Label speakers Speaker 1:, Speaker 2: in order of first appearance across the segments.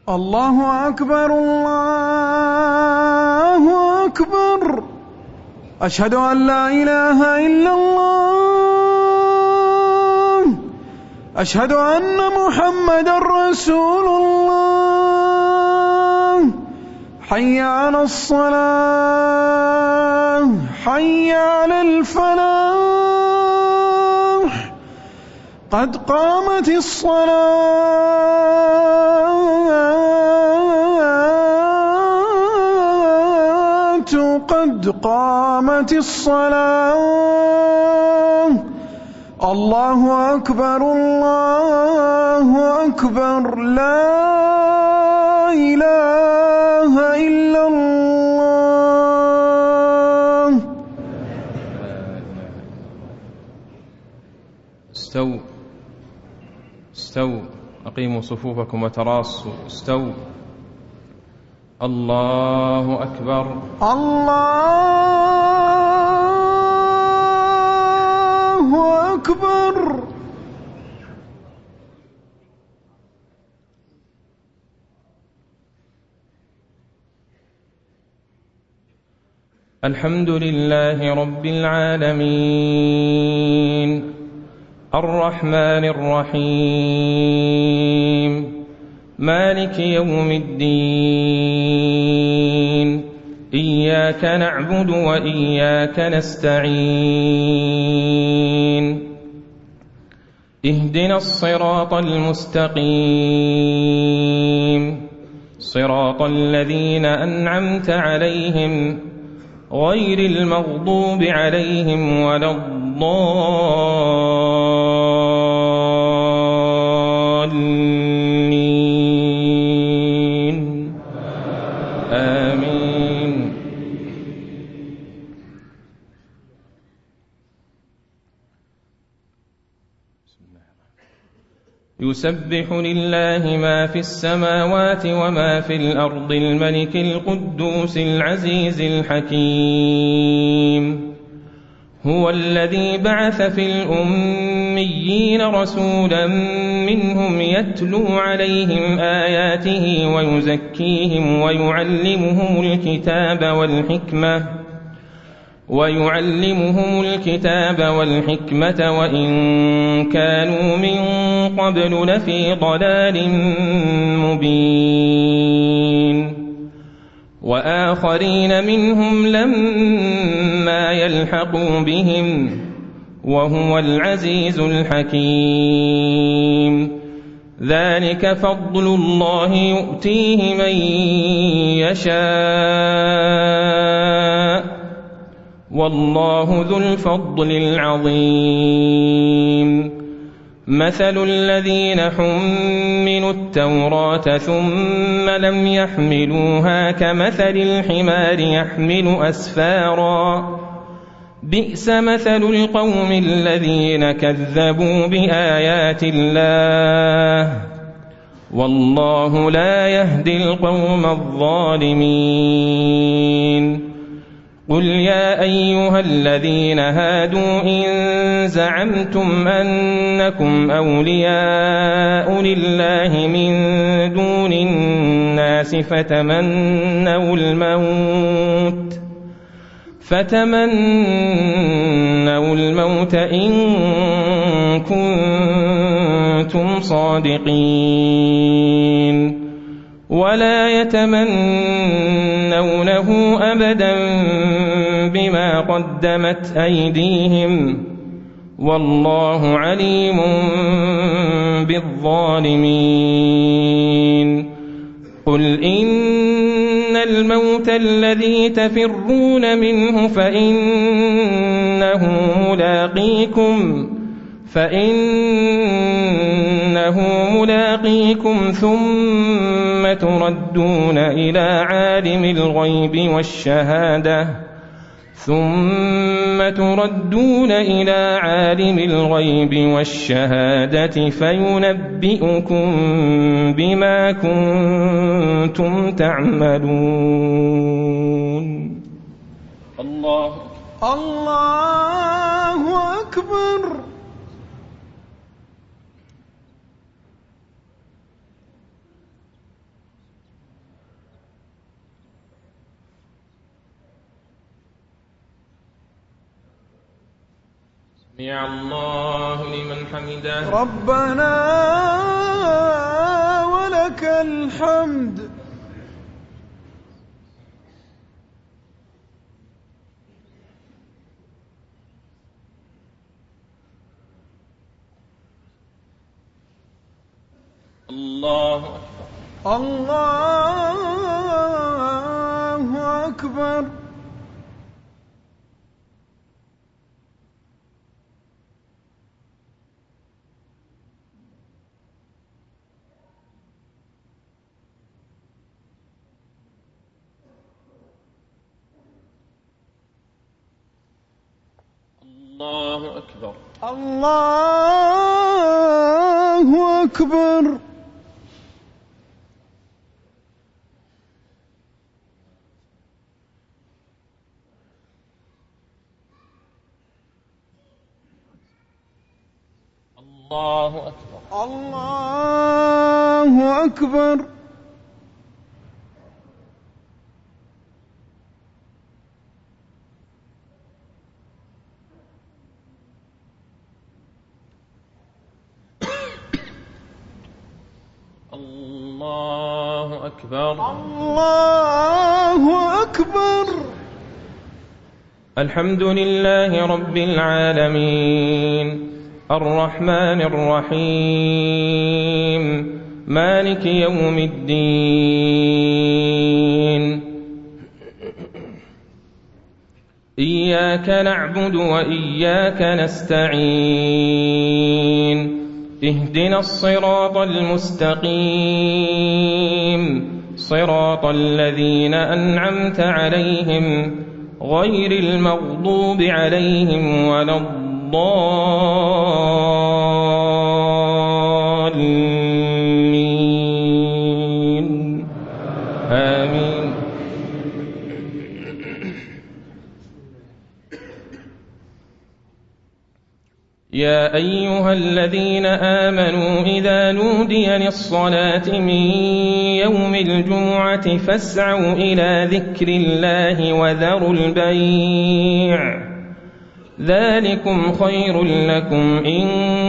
Speaker 1: الله أكبر الله أكبر. أشهد أن لا إله إلا الله. أشهد أن محمدًا رسول الله. حي على الصلاة حي على الفلاح. قد قامت الصلاة قد قامت الصلاة. الله أكبر الله أكبر. لا إله إلا الله.
Speaker 2: استووا أقيموا صفوفكم وتراصوا. استووا. الله أكبر
Speaker 1: الله أكبر.
Speaker 2: الحمد لله رب العالمين الرحمن الرحيم مالك يوم الدين. إياك نعبد وإياك نستعين. اهدنا الصراط المستقيم صراط الذين أنعمت عليهم غير المغضوب عليهم ولا الضالين. آمين. يسبح لله ما في السماوات وما في الأرض الملك القدوس العزيز الحكيم. هو الذي بعث في الأميين رسولا منهم يتلو عليهم آياته ويزكيهم ويعلمهم الكتاب والحكمة وإن كانوا من قبل لفي ضلال مبين. وآخرين منهم لما يلحقوا بهم وهو العزيز الحكيم. ذلك فضل الله يؤتيه من يشاء والله ذو الفضل العظيم. مثل الذين حملوا التوراة ثم لم يحملوها كمثل الحمار يحمل أسفارا. بئس مثل القوم الذين كذبوا بآيات الله والله لا يهدي القوم الظالمين. قل يا أيها الذين هادوا إن زعمتم أنكم أولياء لله من دون الناس فتمنوا الموت إن كنتم صادقين ولا يتمنونه أبدا بما قدمت أيديهم والله عليم بالظالمين. قل إن الموت الذي تفرون منه فإنه ملاقيكم ثم تردون إلى عالم الغيب والشهادة فينبئكم بما كنتم تعملون. الله
Speaker 1: أكبر.
Speaker 2: سمع الله لمن حمده.
Speaker 1: ربنا ولك الحمد.
Speaker 2: الله أكبر.
Speaker 1: الله أكبر.
Speaker 2: الله أكبر.
Speaker 1: الله أكبر.
Speaker 2: الله أكبر.
Speaker 1: الله أكبر.
Speaker 2: الله أكبر.
Speaker 1: الله أكبر.
Speaker 2: الحمد لله رب العالمين الرحمن الرحيم مالك يوم الدين. إياك نعبد وإياك نستعين. اهدنا الصراط المستقيم صراط الذين أنعمت عليهم غير المغضوب عليهم ولا الضالين. آمين. يا أيها الذين آمنوا إذا نودي للصلاة من يوم الجمعة فاسعوا إلى ذكر الله وذروا البيع ذلكم خير لكم إن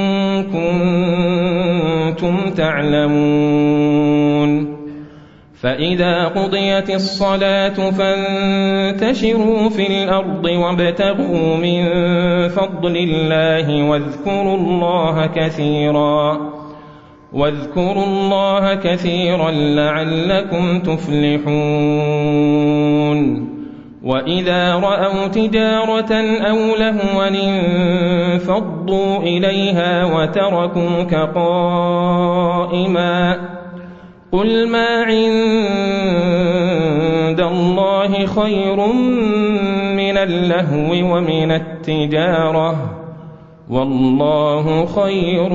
Speaker 2: كنتم تعلمون. فإذا قضيت الصلاة فانتشروا في الأرض وابتغوا من فضل الله واذكروا الله كثيرا لعلكم تفلحون. وإذا رأوا تجارة أو لهوا انفضوا إليها وتركوك قائما قل ما عند الله خير من اللهو ومن التجارة والله خير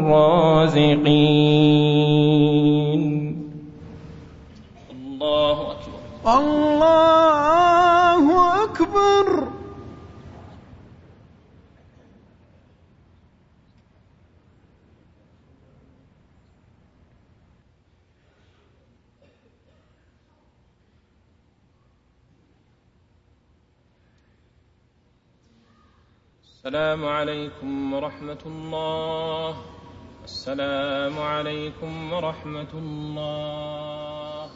Speaker 2: الرازقين. الله أكبر.
Speaker 1: الله أكبر.
Speaker 2: السلام عليكم ورحمة الله. السلام عليكم ورحمة الله.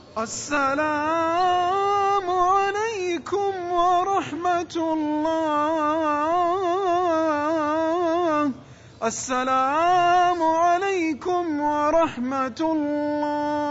Speaker 1: السلام عليكم ورحمة الله. السلام عليكم ورحمة الله.